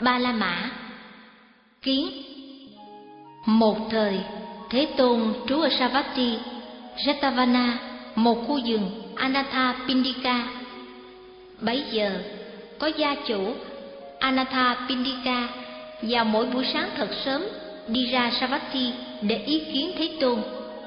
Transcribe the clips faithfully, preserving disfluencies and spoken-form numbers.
Ba La Mã. Kiến. Một thời, Thế Tôn trú ở Savatthi, Jetavana, một khu vườn Anathapindika. Bấy giờ, có gia chủ Anathapindika vào mỗi buổi sáng thật sớm đi ra Savatthi để ý kiến Thế Tôn.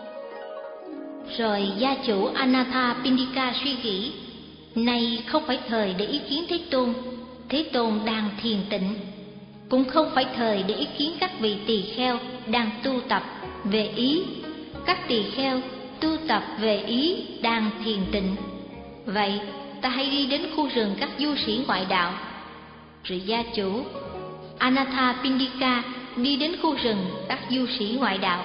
Rồi gia chủ Anathapindika suy nghĩ, nay không phải thời để ý kiến Thế Tôn, Thế Tôn đang thiền tịnh. Cũng không phải thời để ý kiến các vị tỳ kheo đang tu tập về ý, các tỳ kheo tu tập về ý đang thiền tịnh. Vậy ta hãy đi đến khu rừng các du sĩ ngoại đạo. Rồi gia chủ Anathapindika đi đến khu rừng các du sĩ ngoại đạo.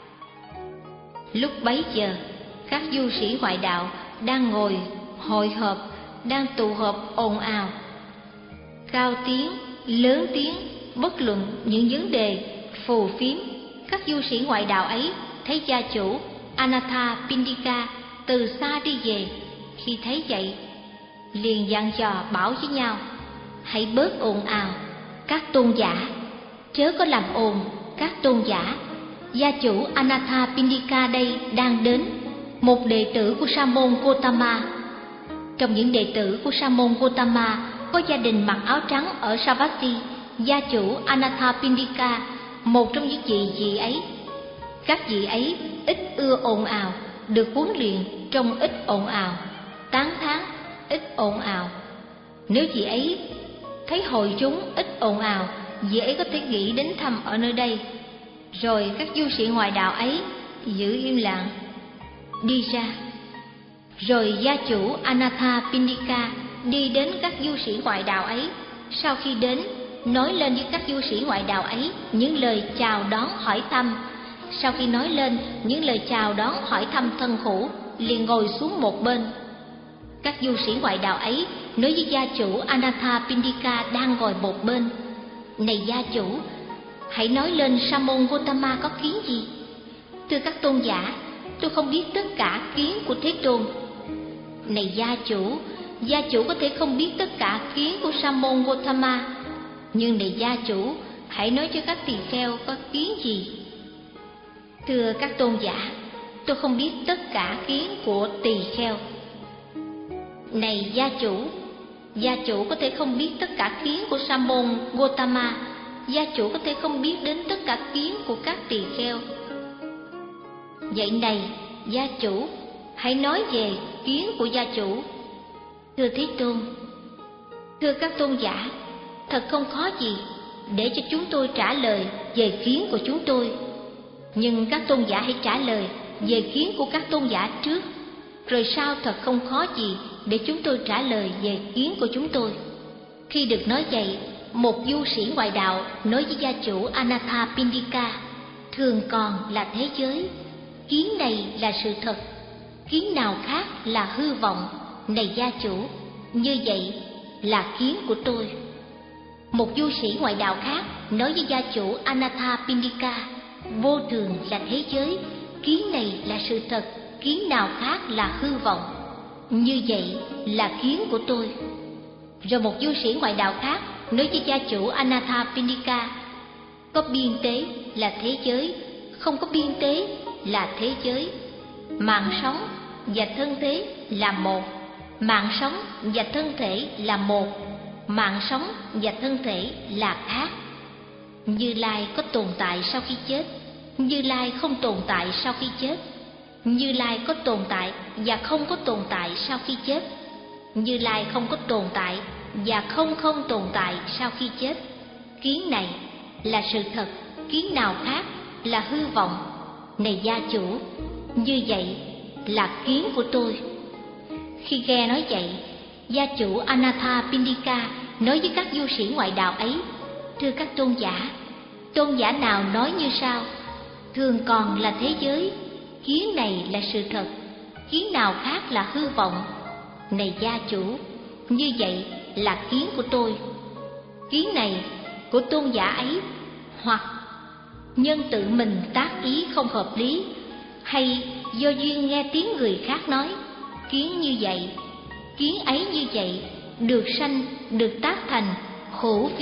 Lúc bấy giờ, các du sĩ ngoại đạo đang ngồi hội họp, đang tụ họp ồn ào, cao tiếng, lớn tiếng, bất luận những vấn đề phù phiếm. Các du sĩ ngoại đạo ấy thấy gia chủ Anathapindika từ xa đi về. Khi thấy vậy, liền dặn dò bảo với nhau, hãy bớt ồn ào, các tôn giả, chớ có làm ồn, các tôn giả. Gia chủ Anathapindika đây đang đến, một đệ tử của Sa môn Gotama. Trong những đệ tử của Sa môn Gotama có gia đình mặc áo trắng ở Savatthi. Gia chủ Anathapindika, một trong những vị vị ấy. Các vị ấy ít ưa ồn ào, được huấn luyện trong ít ồn ào, tán thán ít ồn ào. Nếu vị ấy thấy hội chúng ít ồn ào, vị ấy có thể nghĩ đến thăm ở nơi đây. Rồi các du sĩ ngoại đạo ấy giữ im lặng đi ra. Rồi gia chủ Anathapindika đi đến các du sĩ ngoại đạo ấy. Sau khi đến, nói lên với các du sĩ ngoại đạo ấy những lời chào đón hỏi thăm. Sau khi nói lên những lời chào đón hỏi thăm thân hữu, liền ngồi xuống một bên. Các du sĩ ngoại đạo ấy nói với gia chủ Anathapindika đang ngồi một bên, này gia chủ, hãy nói lên Sa môn Gotama có kiến gì? Thưa các tôn giả, tôi không biết tất cả kiến của Thế Tôn. Này gia chủ, gia chủ có thể không biết tất cả kiến của Sa môn Gotama, nhưng này gia chủ, hãy nói cho các tỳ kheo có kiến gì? Thưa các tôn giả, tôi không biết tất cả kiến của tỳ kheo. Này gia chủ, gia chủ có thể không biết tất cả kiến của Sa môn Gotama, gia chủ có thể không biết đến tất cả kiến của các tỳ kheo. Vậy này gia chủ, hãy nói về kiến của gia chủ. Thưa Thế Tôn, thưa các tôn giả, thật không khó gì để cho chúng tôi trả lời về kiến của chúng tôi. Nhưng các tôn giả hãy trả lời về kiến của các tôn giả trước, rồi sau thật không khó gì để chúng tôi trả lời về kiến của chúng tôi. Khi được nói vậy, một du sĩ ngoại đạo nói với gia chủ Anathapindika, thường còn là thế giới, kiến này là sự thật, kiến nào khác là hư vọng. Này gia chủ, như vậy là kiến của tôi. Một du sĩ ngoại đạo khác nói với gia chủ Anathapindika, vô thường là thế giới, kiến này là sự thật, kiến nào khác là hư vọng. Như vậy là kiến của tôi. Rồi một du sĩ ngoại đạo khác nói với gia chủ Anathapindika, có biên tế là thế giới, không có biên tế là thế giới. Mạng sống và thân thế là một, mạng sống và thân thể là một, mạng sống và thân thể là khác. Như Lai có tồn tại sau khi chết, Như Lai không tồn tại sau khi chết. Như Lai có tồn tại và không có tồn tại sau khi chết. Như Lai không có tồn tại và không không tồn tại sau khi chết. Kiến này là sự thật, kiến nào khác là hư vọng. Này gia chủ, như vậy là kiến của tôi. Khi nghe nói vậy, gia chủ Anathapindika nói với các du sĩ ngoại đạo ấy, thưa các tôn giả, tôn giả nào nói như sau, thường còn là thế giới, kiến này là sự thật, kiến nào khác là hư vọng. Này gia chủ, như vậy là kiến của tôi. Kiến này của tôn giả ấy, hoặc nhân tự mình tác ý không hợp lý, hay do duyên nghe tiếng người khác nói, kiến như vậy, kiến ấy như vậy, được sanh, được tác thành, hữu vi,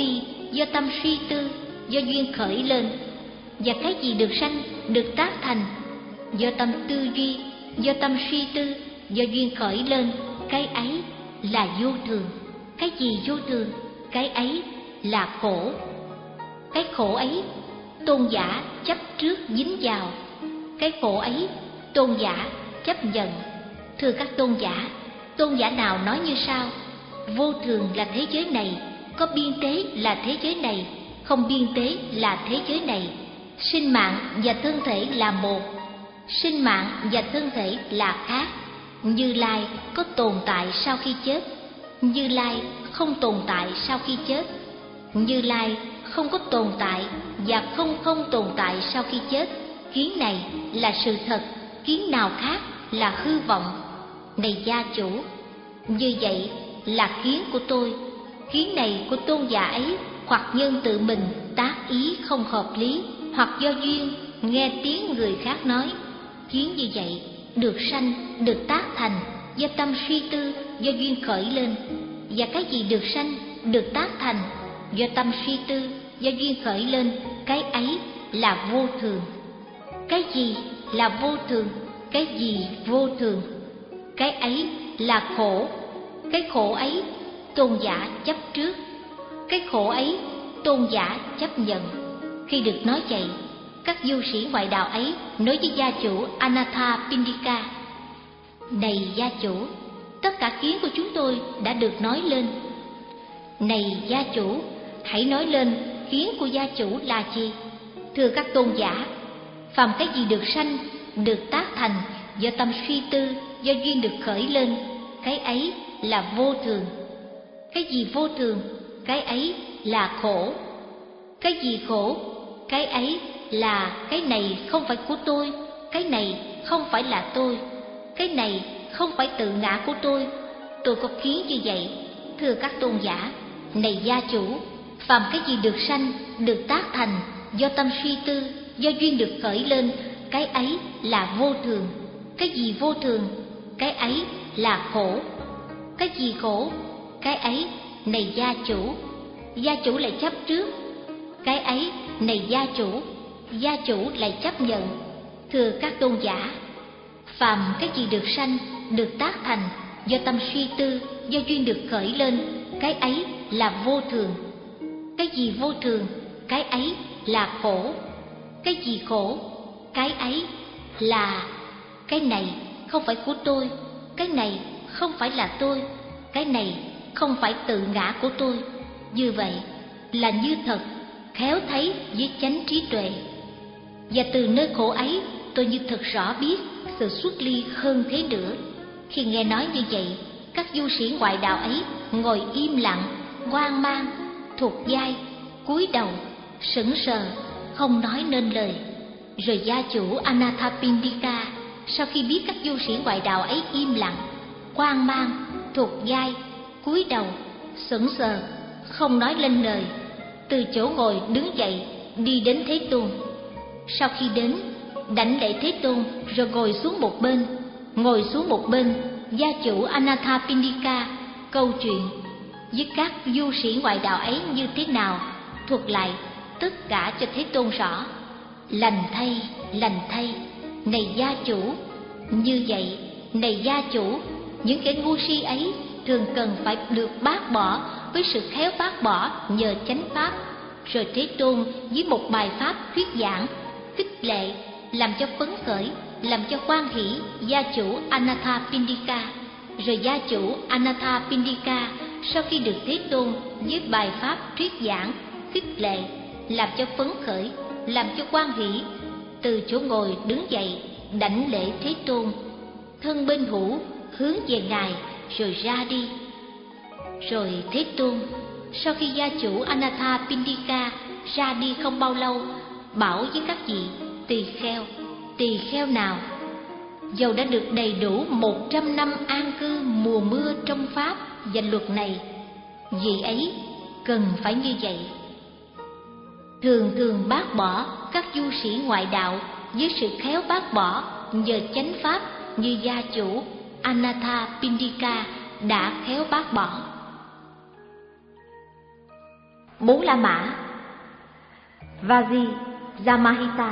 do tâm suy tư, do duyên khởi lên. Và cái gì được sanh, được tác thành, do tâm tư duy, do tâm suy tư, do duyên khởi lên, cái ấy là vô thường. Cái gì vô thường? Cái ấy là khổ. Cái khổ ấy tôn giả chấp trước dính vào, cái khổ ấy tôn giả chấp nhận. Thưa các tôn giả, tôn giả nào nói như sau: vô thường là thế giới này, có biên tế là thế giới này, không biên tế là thế giới này. Sinh mạng và thân thể là một, sinh mạng và thân thể là khác. Như Lai có tồn tại sau khi chết, Như Lai không tồn tại sau khi chết. Như Lai không có tồn tại và không không tồn tại sau khi chết. Kiến này là sự thật, kiến nào khác là hư vọng. Này gia chủ, như vậy là kiến của tôi. Kiến này của tôn giả ấy hoặc nhân tự mình tác ý không hợp lý, hoặc do duyên nghe tiếng người khác nói. Kiến như vậy được sanh, được tác thành do tâm suy tư, do duyên khởi lên. Và cái gì được sanh, được tác thành do tâm suy tư, do duyên khởi lên, cái ấy là vô thường. Cái gì là vô thường? Cái gì vô thường? Cái ấy là khổ. Cái khổ ấy tôn giả chấp trước, cái khổ ấy tôn giả chấp nhận. Khi được nói vậy, các du sĩ ngoại đạo ấy nói với gia chủ Anathapindika: này gia chủ, tất cả kiến của chúng tôi đã được nói lên. Này gia chủ, hãy nói lên kiến của gia chủ là gì? Thưa các tôn giả, phàm cái gì được sanh, được tác thành do tâm suy tư, do duyên được khởi lên, cái ấy là vô thường. Cái gì vô thường? Cái ấy là khổ. Cái gì khổ? Cái ấy là cái này không phải của tôi, cái này không phải là tôi, cái này không phải tự ngã của tôi. Tôi có kiến như vậy. Thưa các tôn giả, này gia chủ, phàm cái gì được sanh, được tác thành do tâm suy tư, do duyên được khởi lên, cái ấy là vô thường. Cái gì vô thường? Cái ấy là khổ. Cái gì khổ? Cái ấy, này gia chủ, gia chủ lại chấp trước. Cái ấy, này gia chủ, gia chủ lại chấp nhận. Thưa các tôn giả, phàm cái gì được sanh, được tác thành do tâm suy tư, do duyên được khởi lên, cái ấy là vô thường. Cái gì vô thường? Cái ấy là khổ. Cái gì khổ? Cái ấy là cái này không phải của tôi, cái này không phải là tôi, cái này không phải tự ngã của tôi. Như vậy là như thật, khéo thấy với chánh trí tuệ. Và từ nơi khổ ấy, tôi như thật rõ biết sự xuất ly hơn thế nữa. Khi nghe nói như vậy, các du sĩ ngoại đạo ấy ngồi im lặng, hoang mang, thuộc vai, cúi đầu, sững sờ, không nói nên lời. Rồi gia chủ Anathapindika sau khi biết các du sĩ ngoại đạo ấy im lặng, hoang mang, thuộc vai, cúi đầu, sững sờ, không nói lên lời, từ chỗ ngồi đứng dậy đi đến Thế Tôn. Sau khi đến, đảnh lễ Thế Tôn rồi ngồi xuống một bên. Ngồi xuống một bên, gia chủ Anathapindika câu chuyện với các du sĩ ngoại đạo ấy như thế nào, thuật lại tất cả cho Thế Tôn rõ. Lành thay, lành thay, này gia chủ. Như vậy, này gia chủ, những kẻ ngu si ấy thường cần phải được bác bỏ với sự khéo bác bỏ nhờ chánh pháp. Rồi Thế Tôn với một bài pháp thuyết giảng, khích lệ, làm cho phấn khởi, làm cho hoan hỷ gia chủ Anathapindika. Rồi gia chủ Anathapindika sau khi được Thế Tôn với bài pháp thuyết giảng, khích lệ, làm cho phấn khởi, làm cho hoan hỷ, từ chỗ ngồi đứng dậy đảnh lễ Thế Tôn, thân bên hữu hướng về Ngài rồi ra đi. Rồi Thế Tôn sau khi gia chủ Anathapindika ra đi không bao lâu, bảo với các vị tỳ kheo: tỳ kheo nào dầu đã được đầy đủ một trăm năm an cư mùa mưa trong pháp và luật này, vị ấy cần phải như vậy. Thường thường bác bỏ các du sĩ ngoại đạo với sự khéo bác bỏ nhờ chánh pháp như gia chủ Anathapindika đã khéo bác bỏ. Bốn La Mã. Vajrayamahita.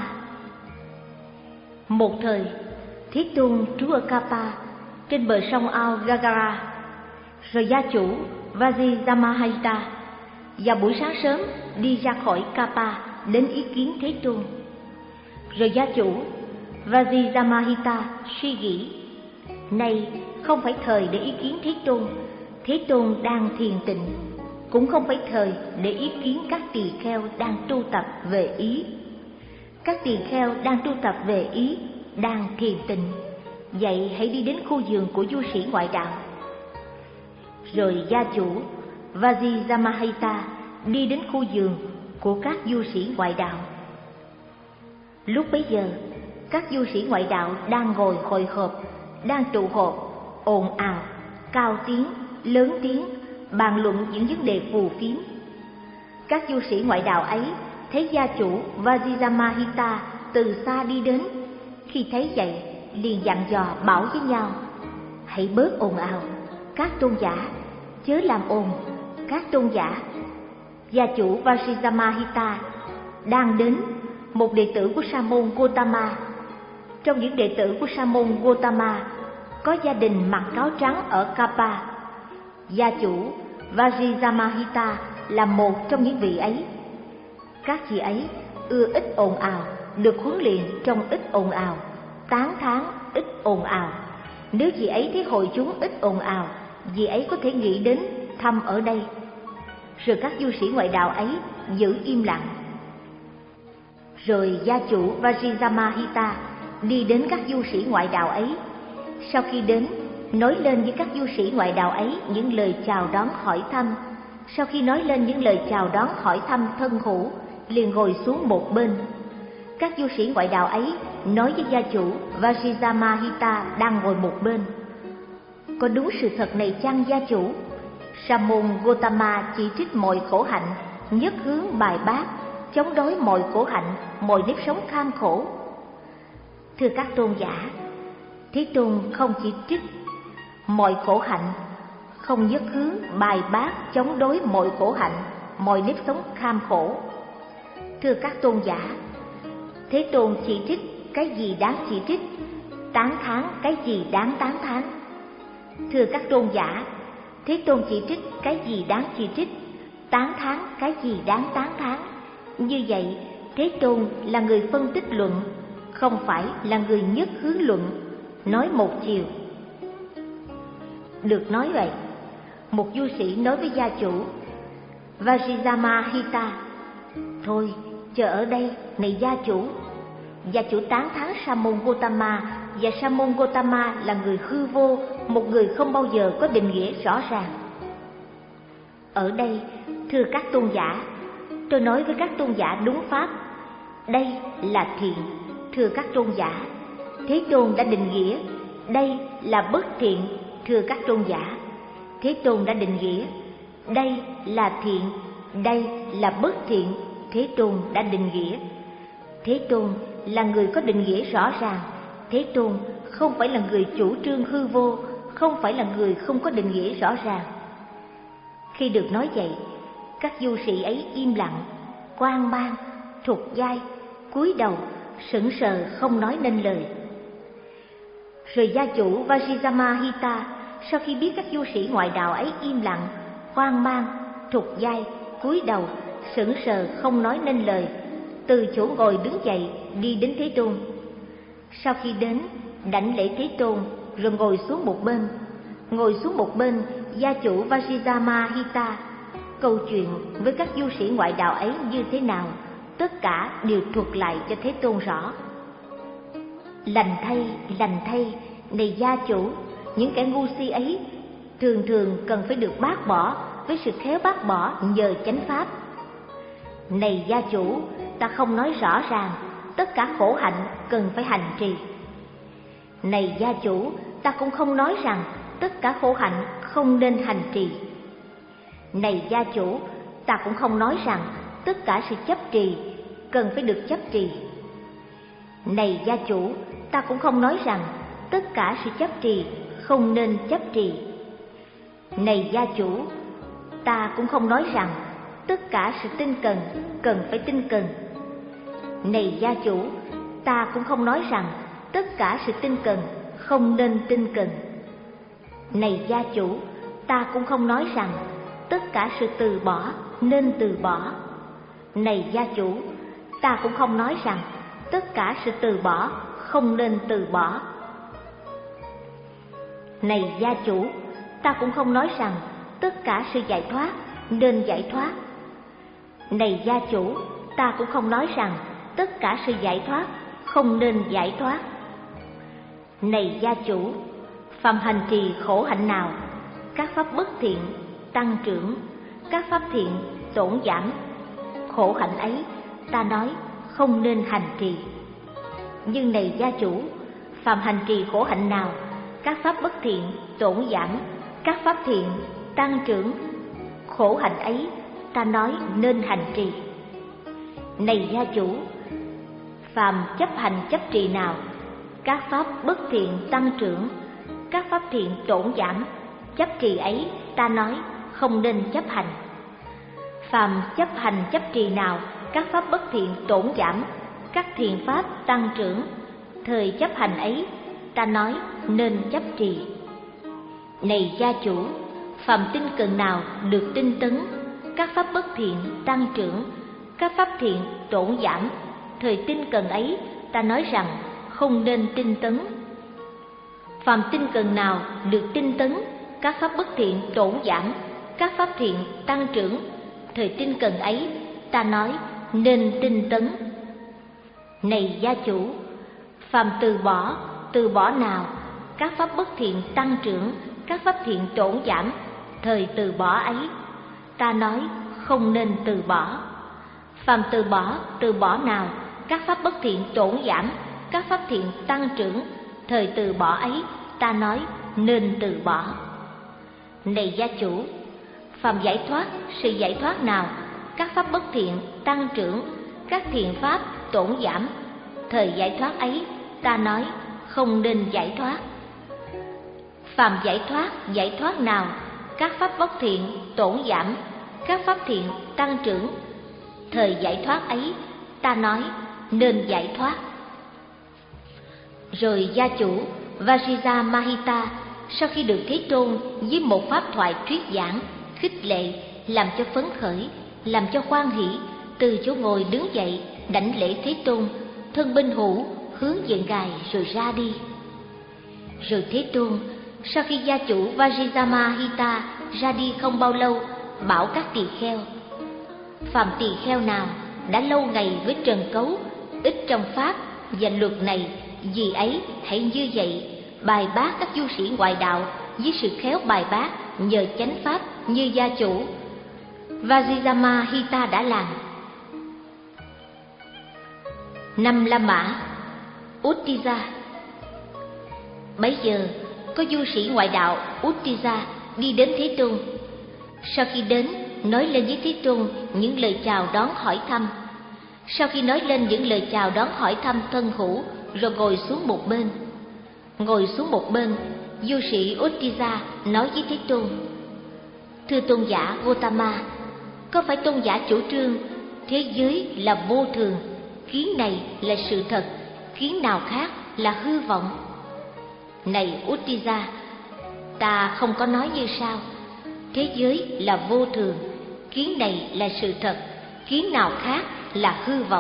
Một thời, Thế Tôn trú ở Kapa trên bờ sông ao Gagara. Rồi gia chủ Vajrayamahita vào buổi sáng sớm đi ra khỏi Kapa đến ý kiến Thế Tôn. Rồi gia chủ Vajrayamahita suy nghĩ, này không phải thời để ý kiến Thế Tôn, Thế Tôn đang thiền tịnh, cũng không phải thời để ý kiến các tỳ kheo đang tu tập về ý. Các tỳ kheo đang tu tập về ý, đang thiền tịnh, vậy hãy đi đến khu vườn của du sĩ ngoại đạo. Rồi gia chủ Vajrayamahita đi đến khu vườn của các du sĩ ngoại đạo. Lúc bấy giờ, các du sĩ ngoại đạo đang ngồi hội họp, đang tụ họp, ồn ào, cao tiếng, lớn tiếng, bàn luận những vấn đề phù phiếm. Các du sĩ ngoại đạo ấy thấy gia chủ Vajrayamahita từ xa đi đến, khi thấy vậy liền dặn dò bảo với nhau, hãy bớt ồn ào, các tôn giả, chớ làm ồn, các tôn giả. Gia chủ Vajrayamahita đang đến, một đệ tử của Sa môn Gotama. Trong những đệ tử của Sa môn Gotama có gia đình mặc áo trắng ở Kapa. Gia chủ Vajrayamahita là một trong những vị ấy. Các vị ấy ưa ít ồn ào, được huấn luyện trong ít ồn ào, tán thán ít ồn ào. Nếu vị ấy thấy hội chúng ít ồn ào, vị ấy có thể nghĩ đến thăm ở đây. Rồi các du sĩ ngoại đạo ấy giữ im lặng. Rồi gia chủ Vajrayamahita đi đến các du sĩ ngoại đạo ấy. Sau khi đến, nói lên với các du sĩ ngoại đạo ấy những lời chào đón hỏi thăm. Sau khi nói lên những lời chào đón hỏi thăm thân hữu, liền ngồi xuống một bên. Các du sĩ ngoại đạo ấy nói với gia chủ Vajrayamahita đang ngồi một bên, có đúng sự thật này chăng gia chủ? Sa môn Gotama chỉ trích mọi khổ hạnh, nhất hướng bài bác, chống đối mọi khổ hạnh, mọi nếp sống kham khổ. Thưa các tôn giả, Thế Tôn không chỉ trích mọi khổ hạnh, không nhất hướng bài bác, chống đối mọi khổ hạnh, mọi nếp sống kham khổ. Thưa các tôn giả, Thế Tôn chỉ trích cái gì đáng chỉ trích, tán thán cái gì đáng tán thán. Thưa các tôn giả, Thế Tôn chỉ trích cái gì đáng chỉ trích, tán thán cái gì đáng tán thán. Như vậy, Thế Tôn là người phân tích luận, không phải là người nhất hướng luận, nói một chiều. Được nói vậy, một du sĩ nói với gia chủ Vajrayamahita, thôi, chờ ở đây, này gia chủ. Gia chủ tán thán Sa môn Gotama, và Sa môn Gotama là người hư vô, một người không bao giờ có định nghĩa rõ ràng. Ở đây, thưa các tôn giả, tôi nói với các tôn giả đúng pháp, đây là thiện. Thưa các tôn giả, Thế Tôn đã định nghĩa, đây là bất thiện. Thưa các tôn giả, Thế Tôn đã định nghĩa, đây là thiện, đây là bất thiện. Thế Tôn đã định nghĩa. Thế Tôn là người có định nghĩa rõ ràng. Thế Tôn không phải là người chủ trương hư vô, không phải là người không có định nghĩa rõ ràng. Khi được nói vậy, các du sĩ ấy im lặng, hoang mang, thụt vai, cúi đầu, sững sờ không nói nên lời. Rồi gia chủ Vajrayamahita sau khi biết các du sĩ ngoại đạo ấy im lặng, hoang mang, thụt vai, cúi đầu, sững sờ không nói nên lời, từ chỗ ngồi đứng dậy đi đến Thế Tôn. Sau khi đến, đảnh lễ Thế Tôn rồi ngồi xuống một bên. Ngồi xuống một bên, gia chủ Vajrayamahita câu chuyện với các du sĩ ngoại đạo ấy như thế nào, tất cả đều thuật lại cho Thế Tôn rõ. Lành thay, lành thay, này gia chủ, những kẻ ngu si ấy thường thường cần phải được bác bỏ với sự khéo bác bỏ nhờ chánh pháp. Này gia chủ, ta không nói rõ ràng, tất cả khổ hạnh cần phải hành trì. Này gia chủ, ta cũng không nói rằng tất cả khổ hạnh không nên hành trì. Này gia chủ, ta cũng không nói rằng tất cả sự chấp trì cần phải được chấp trì. Này gia chủ, ta cũng không nói rằng tất cả sự chấp trì không nên chấp trì. Này gia chủ, ta cũng không nói rằng tất cả sự tinh cần cần phải tinh cần. Này gia chủ, ta cũng không nói rằng tất cả sự tinh cần không nên tinh cần. Này gia chủ, ta cũng không nói rằng tất cả sự từ bỏ nên từ bỏ. Này gia chủ, ta cũng không nói rằng tất cả sự từ bỏ không nên từ bỏ. Này gia chủ, ta cũng không nói rằng tất cả sự giải thoát nên giải thoát. Này gia chủ, ta cũng không nói rằng tất cả sự giải thoát không nên giải thoát. Này gia chủ, phàm hành trì khổ hạnh nào, các pháp bất thiện tăng trưởng, các pháp thiện tổn giảm, khổ hạnh ấy ta nói không nên hành trì. Nhưng này gia chủ, phàm hành trì khổ hạnh nào, các pháp bất thiện tổn giảm, các pháp thiện tăng trưởng, khổ hạnh ấy ta nói nên hành trì. Này gia chủ, phàm chấp hành chấp trì nào, các pháp bất thiện tăng trưởng, các pháp thiện tổn giảm, chấp trì ấy ta nói không nên chấp hành. Phàm chấp hành chấp trì nào, các pháp bất thiện tổn giảm, các thiện pháp tăng trưởng, thời chấp hành ấy ta nói nên chấp trì. Này gia chủ, phàm tinh cần nào được tinh tấn, các pháp bất thiện tăng trưởng, các pháp thiện tổn giảm, thời tinh cần ấy ta nói rằng không nên tinh tấn. Phàm tinh cần nào được tinh tấn, các pháp bất thiện tổn giảm, các pháp thiện tăng trưởng, thời tinh cần ấy ta nói nên tinh tấn. Này gia chủ, phàm từ bỏ, từ bỏ nào, các pháp bất thiện tăng trưởng, các pháp thiện tổn giảm, thời từ bỏ ấy ta nói không nên từ bỏ. Phàm từ bỏ, từ bỏ nào, các pháp bất thiện tổn giảm, các pháp thiện tăng trưởng, thời từ bỏ ấy ta nói nên từ bỏ. Này gia chủ, phàm giải thoát, sự giải thoát nào, các pháp bất thiện tăng trưởng, các thiện pháp tổn giảm, thời giải thoát ấy ta nói không nên giải thoát. Phàm giải thoát, giải thoát nào, các pháp bất thiện tổn giảm, các pháp thiện tăng trưởng, thời giải thoát ấy ta nói nên giải thoát. Rồi gia chủ Vajrayamahita sau khi được Thế Tôn với một pháp thoại thuyết giảng, khích lệ, làm cho phấn khởi, làm cho hoan hỷ, từ chỗ ngồi đứng dậy, đảnh lễ Thế Tôn, thân binh hữu hướng dựng ngài rồi ra đi. Rồi Thế Tôn sau khi gia chủ Vajrayamahita ra đi không bao lâu, bảo các tỳ kheo: phàm tỳ kheo nào đã lâu ngày với trần cấu, ít trong pháp và luật này, vì ấy hãy như vậy bài bác các du sĩ ngoại đạo với sự khéo bài bác nhờ chánh pháp như gia chủ Vajrayamahita đã làm. Năm La Mã Uttija. Bấy giờ có du sĩ ngoại đạo Uttija đi đến Thế Tôn. Sau khi đến, nói lên với Thế Tôn những lời chào đón hỏi thăm. Sau khi nói lên những lời chào đón hỏi thăm thân hữu, rồi ngồi xuống một bên. Ngồi xuống một bên, du sĩ Uttija nói với Thế Tôn: thưa tôn giả Gotama, có phải tôn giả chủ trương thế giới là vô thường, kiến này là sự thật, kiến nào khác là hư vọng? Này Uttija, ta không có nói như sau: thế giới là vô thường, kiến này là sự thật, kiến nào khác là hư vọng.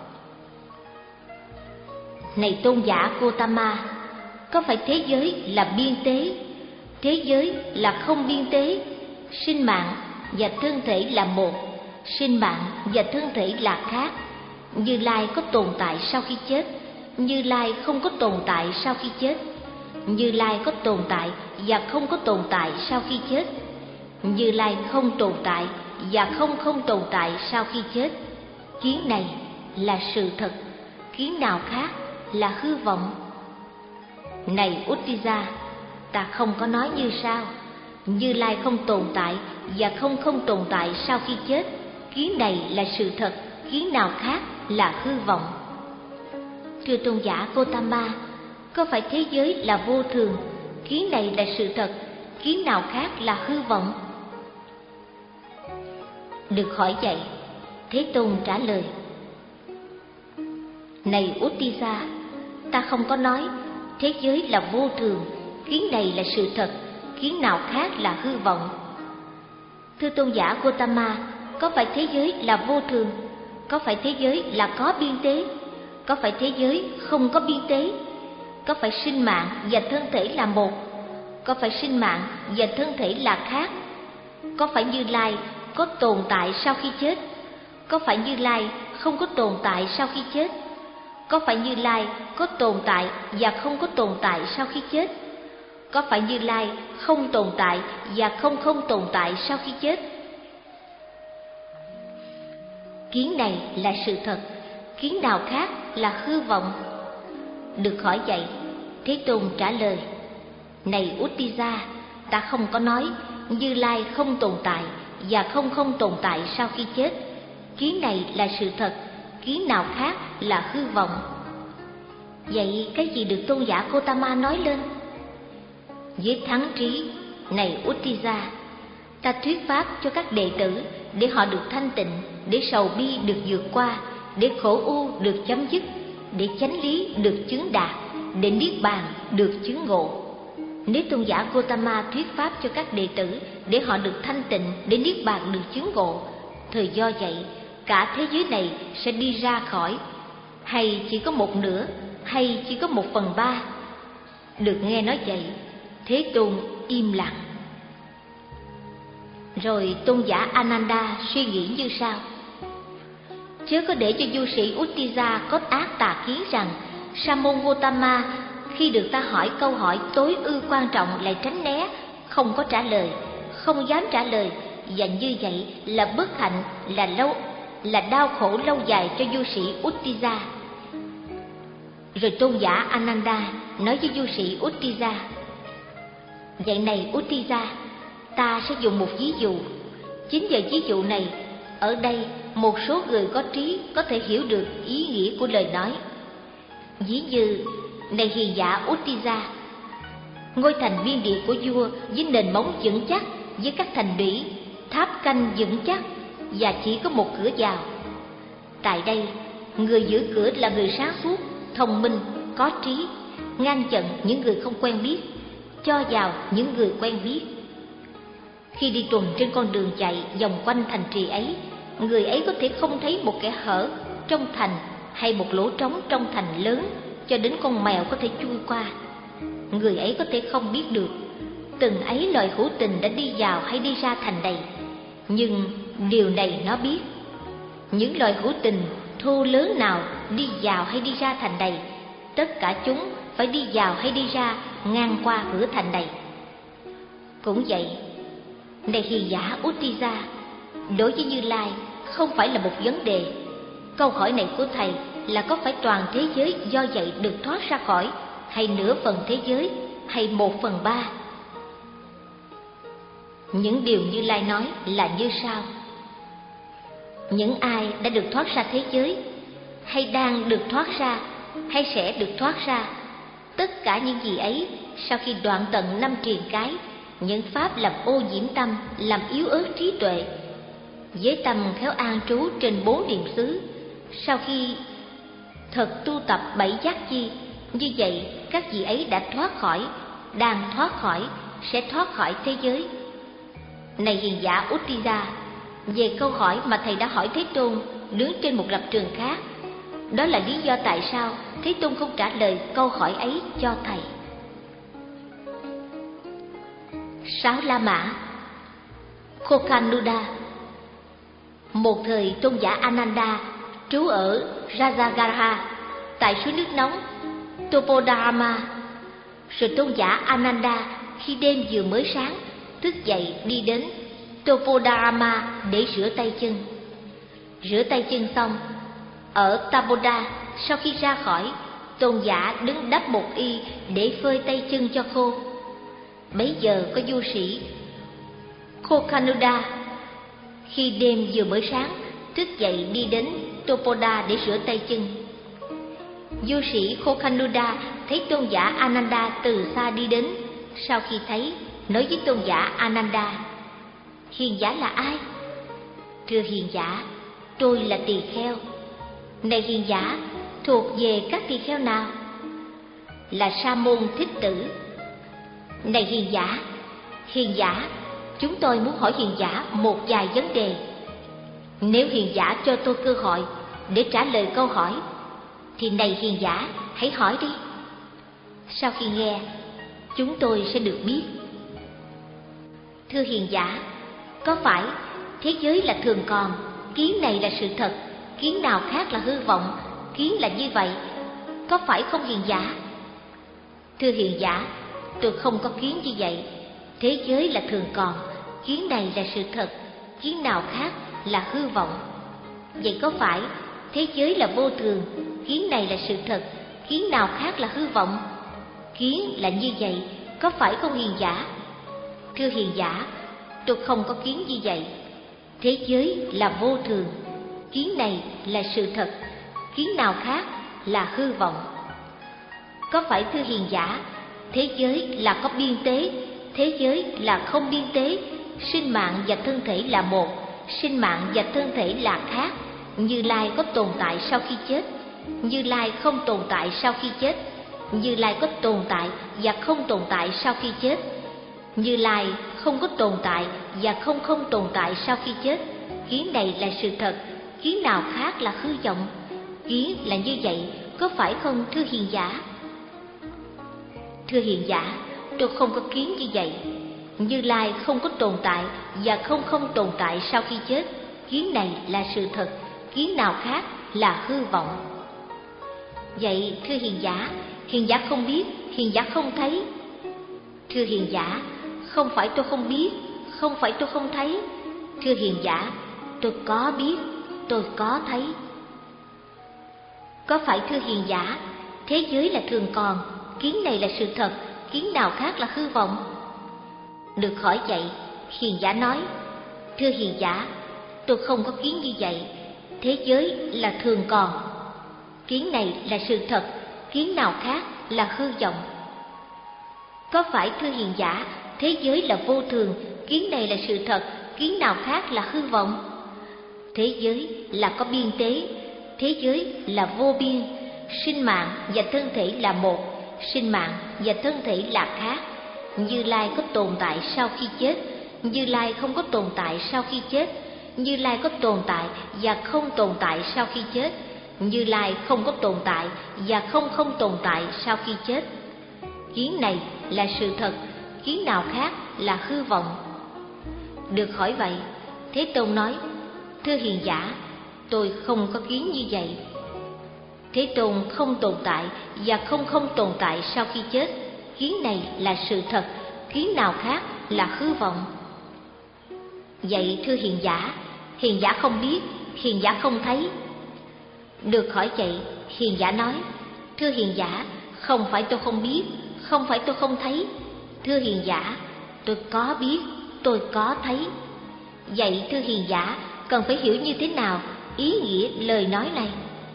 Này tôn giả Gotama, có phải thế giới là biên tế, thế giới là không biên tế, sinh mạng và thân thể là một, sinh mạng và thân thể là khác. Như Lai có tồn tại sau khi chết, Như Lai không có tồn tại sau khi chết. Như Lai có tồn tại và không có tồn tại sau khi chết. Như Lai không tồn tại và không không tồn tại sau khi chết. Kiến này là sự thật, kiến nào khác là hư vọng. Này Uttija, ta không có nói như sau: Như Lai không tồn tại và không không tồn tại sau khi chết. Kiến này là sự thật, kiến nào khác là hư vọng. Thưa tôn giả Gotama, có phải thế giới là vô thường, kiến này là sự thật, kiến nào khác là hư vọng? được hỏi vậy, Thế Tôn trả lời: Này Uttisa, ta không có nói thế giới là vô thường, kiến này là sự thật, kiến nào khác là hư vọng. Thưa tôn giả Gotama, có phải thế giới là vô thường? Có phải thế giới là có biên tế? Có phải thế giới không có biên tế? Có phải sinh mạng và thân thể là một? Có phải sinh mạng và thân thể là khác? Có phải Như Lai có tồn tại sau khi chết? Có phải Như Lai không có tồn tại sau khi chết? Có phải Như Lai có tồn tại và không có tồn tại sau khi chết? Có phải Như Lai không tồn tại và không không tồn tại sau khi chết? Kiến này là sự thật, kiến nào khác là hư vọng. Được hỏi vậy, Thế Tôn trả lời: Này Uttisa, ta không có nói Như Lai không tồn tại và không không tồn tại sau khi chết. Kiến này là sự thật, kiến nào khác là hư vọng. Vậy cái gì được tôn giả Gotama nói lên? Với thắng trí, này Uttisa, ta thuyết pháp cho các đệ tử để họ được thanh tịnh, để sầu bi được vượt qua, để khổ u được chấm dứt, để chánh lý được chứng đạt, để niết bàn được chứng ngộ. Nếu tôn giả Gotama thuyết pháp cho các đệ tử để họ được thanh tịnh, để niết bàn được chứng ngộ, thời do vậy cả thế giới này sẽ đi ra khỏi, hay chỉ có một nửa, hay chỉ có một phần ba? Được nghe nói vậy, Thế Tôn im lặng. Rồi tôn giả Ananda suy nghĩ như sau: Chớ có để cho du sĩ Uttisa có ác tà kiến rằng Sa môn Gotama khi được ta hỏi câu hỏi tối ư quan trọng lại tránh né, không có trả lời, không dám trả lời, và như vậy là bất hạnh, là lâu là đau khổ lâu dài cho du sĩ Uttisa. Rồi tôn giả Ananda nói với du sĩ Uttisa: Vậy này Uttisa, ta sẽ dùng một ví dụ. Chính nhờ ví dụ này, ở đây một số người có trí có thể hiểu được ý nghĩa của lời nói. Ví như, này hiền giả Uttisa, ngôi thành viên địa của vua với nền móng vững chắc, với các thành lũy, tháp canh vững chắc, và chỉ có một cửa vào. Tại đây, người giữ cửa là người sáng suốt, thông minh, có trí, ngăn chặn những người không quen biết, cho vào những người quen biết. Khi đi tuần trên con đường chạy vòng quanh thành trì ấy, người ấy có thể không thấy một kẽ hở trong thành hay một lỗ trống trong thành lớn cho đến con mèo có thể chui qua. Người ấy có thể không biết được từng ấy loài hữu tình đã đi vào hay đi ra thành này, nhưng điều này nó biết: những loài hữu tình thô lớn nào đi vào hay đi ra thành này, tất cả chúng phải đi vào hay đi ra ngang qua cửa thành này. Cũng vậy, này hiền giả Uttisa, đối với Như Lai không phải là một vấn đề. Câu hỏi này của thầy là có phải toàn thế giới do vậy được thoát ra khỏi, hay nửa phần thế giới, hay một phần ba? Những điều Như Lai nói là như sau: những ai đã được thoát ra thế giới, hay đang được thoát ra, hay sẽ được thoát ra, tất cả những gì ấy sau khi đoạn tận năm triền cái, những pháp làm ô nhiễm tâm, làm yếu ớt trí tuệ, với tâm khéo an trú trên bốn niệm xứ, sau khi thật tu tập bảy giác chi, như vậy các vị ấy đã thoát khỏi, đang thoát khỏi, sẽ thoát khỏi thế giới. Này hiền giả Uttisa, về câu hỏi mà thầy đã hỏi Thế Tôn đứng trên một lập trường khác, đó là lý do tại sao Thế Tôn không trả lời câu hỏi ấy cho thầy. Sáu La Mã. Kokhanuda. Một thời tôn giả Ananda trú ở Rajagaha tại suối nước nóng Topodharma. Rồi tôn giả Ananda khi đêm vừa mới sáng thức dậy đi đến Topodharma để rửa tay chân. Rửa tay chân xong, ở Tapoda, sau khi ra khỏi, tôn giả đứng đắp một y để phơi tay chân cho khô. Bấy giờ có du sĩ Kokhanuda khi đêm vừa mới sáng thức dậy đi đến Topoda để rửa tay chân. Du sĩ Kokhanuda thấy tôn giả Ananda từ xa đi đến. Sau khi thấy, nói với tôn giả Ananda: hiền giả là ai? Thưa hiền giả, tôi là tỳ kheo. Này hiền giả, thuộc về các tỳ kheo nào? Là Sa môn Thích Tử. Này hiền giả, hiền giả, chúng tôi muốn hỏi hiền giả một vài vấn đề. Nếu hiền giả cho tôi cơ hội để trả lời câu hỏi, thì này hiền giả, hãy hỏi đi. Sau khi nghe, chúng tôi sẽ được biết. Thưa hiền giả, có phải thế giới là thường còn, kiến này là sự thật, kiến nào khác là hư vọng, kiến là như vậy, có phải không hiền giả? Thưa hiền giả, tôi không có kiến như vậy. Thế giới là thường còn, kiến này là sự thật, kiến nào khác là hư vọng. Vậy có phải thế giới là vô thường, kiến này là sự thật, kiến nào khác là hư vọng? Kiến là như vậy, có phải không hiền giả? Thưa hiền giả, tôi không có kiến như vậy. Thế giới là vô thường, kiến này là sự thật, kiến nào khác là hư vọng. Có phải thưa hiền giả, thế giới là có biên tế, thế giới là không biên tế, sinh mạng và thân thể là một, sinh mạng và thân thể là khác, Như Lai có tồn tại sau khi chết, Như Lai không tồn tại sau khi chết, Như Lai có tồn tại và không tồn tại sau khi chết, Như Lai không có tồn tại và không không tồn tại sau khi chết. Kiến này là sự thật, kiến nào khác là hư vọng. Kiến là như vậy, có phải không thưa hiền giả? Thưa hiền giả, tôi không có kiến như vậy. Như Lai không có tồn tại và không không tồn tại sau khi chết. Kiến này là sự thật, kiến nào khác là hư vọng. Vậy thưa hiền giả, hiền giả không biết, hiền giả không thấy. Thưa hiền giả, không phải tôi không biết, không phải tôi không thấy. Thưa hiền giả, tôi có biết, tôi có thấy. Có phải thưa hiền giả, thế giới là thường còn, kiến này là sự thật, kiến nào khác là hư vọng? Được hỏi vậy, hiền giả nói, thưa hiền giả, tôi không có kiến như vậy. Thế giới là thường còn, kiến này là sự thật, kiến nào khác là hư vọng. Có phải thưa hiền giả, thế giới là vô thường, kiến này là sự thật, kiến nào khác là hư vọng? Thế giới là có biên tế, thế giới là vô biên, sinh mạng và thân thể là một, sinh mạng và thân thể là khác. Như Lai có tồn tại sau khi chết, Như Lai không có tồn tại sau khi chết, Như Lai có tồn tại và không tồn tại sau khi chết, Như Lai không có tồn tại và không không tồn tại sau khi chết. Kiến này là sự thật, kiến nào khác là hư vọng. Được hỏi vậy, Thế Tôn nói, thưa hiền giả, tôi không có kiến như vậy. Thế Tôn không tồn tại và không không tồn tại sau khi chết. Kiến này là sự thật, kiến nào khác là hư vọng. Vậy thưa hiền giả, hiền giả không biết, hiền giả không thấy. Được hỏi vậy, hiền giả nói, thưa hiền giả, không phải tôi không biết, không phải tôi không thấy. Thưa hiền giả, tôi có biết, tôi có thấy. Vậy thưa hiền giả, cần phải hiểu như thế nào ý nghĩa lời nói này?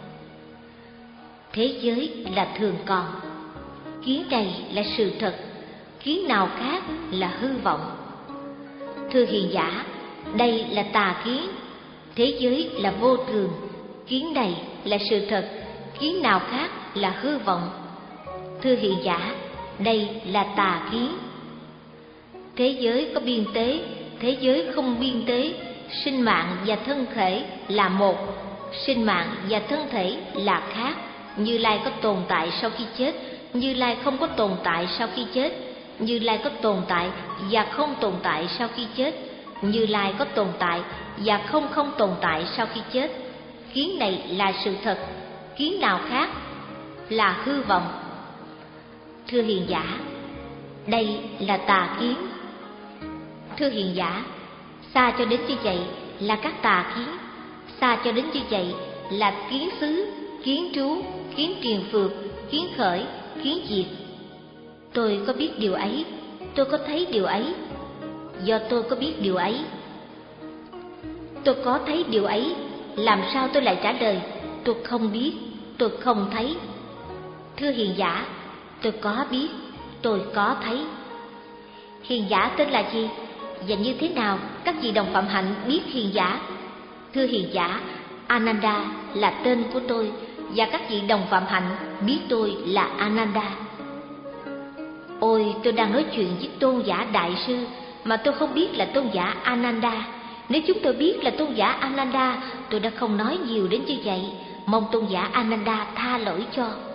Thế giới là thường còn, kiến này là sự thật, kiến nào khác là hư vọng. Thưa hiền giả, đây là tà kiến. Thế giới là vô thường, kiến này là sự thật, kiến nào khác là hư vọng. Thưa hiền giả, đây là tà kiến. Thế giới có biên tế, thế giới không biên tế, sinh mạng và thân thể là một, sinh mạng và thân thể là khác. Như Lai có tồn tại sau khi chết, Như Lai không có tồn tại sau khi chết, Như Lai có tồn tại và không tồn tại sau khi chết, Như Lai có tồn tại và không không tồn tại sau khi chết. Kiến này là sự thật, kiến nào khác là hư vọng. Thưa hiền giả, đây là tà kiến. Thưa hiền giả, xa cho đến như vậy là các tà kiến, xa cho đến như vậy là kiến xứ, kiến trú, kiến triền phược, kiến khởi, kiến diệt. Tôi có biết điều ấy, tôi có thấy điều ấy. Do tôi có biết điều ấy, tôi có thấy điều ấy, làm sao tôi lại trả lời tôi không biết, tôi không thấy? Thưa hiền giả, tôi có biết, tôi có thấy. Hiền giả tên là gì? Và như thế nào các vị đồng phạm hạnh biết hiền giả? Thưa hiền giả, Ananda là tên của tôi, và các vị đồng phạm hạnh biết tôi là Ananda. Ôi, tôi đang nói chuyện với tôn giả đại sư mà tôi không biết là tôn giả Ananda. Nếu chúng tôi biết là tôn giả Ananda, tôi đã không nói nhiều đến như vậy. Mong tôn giả Ananda tha lỗi cho.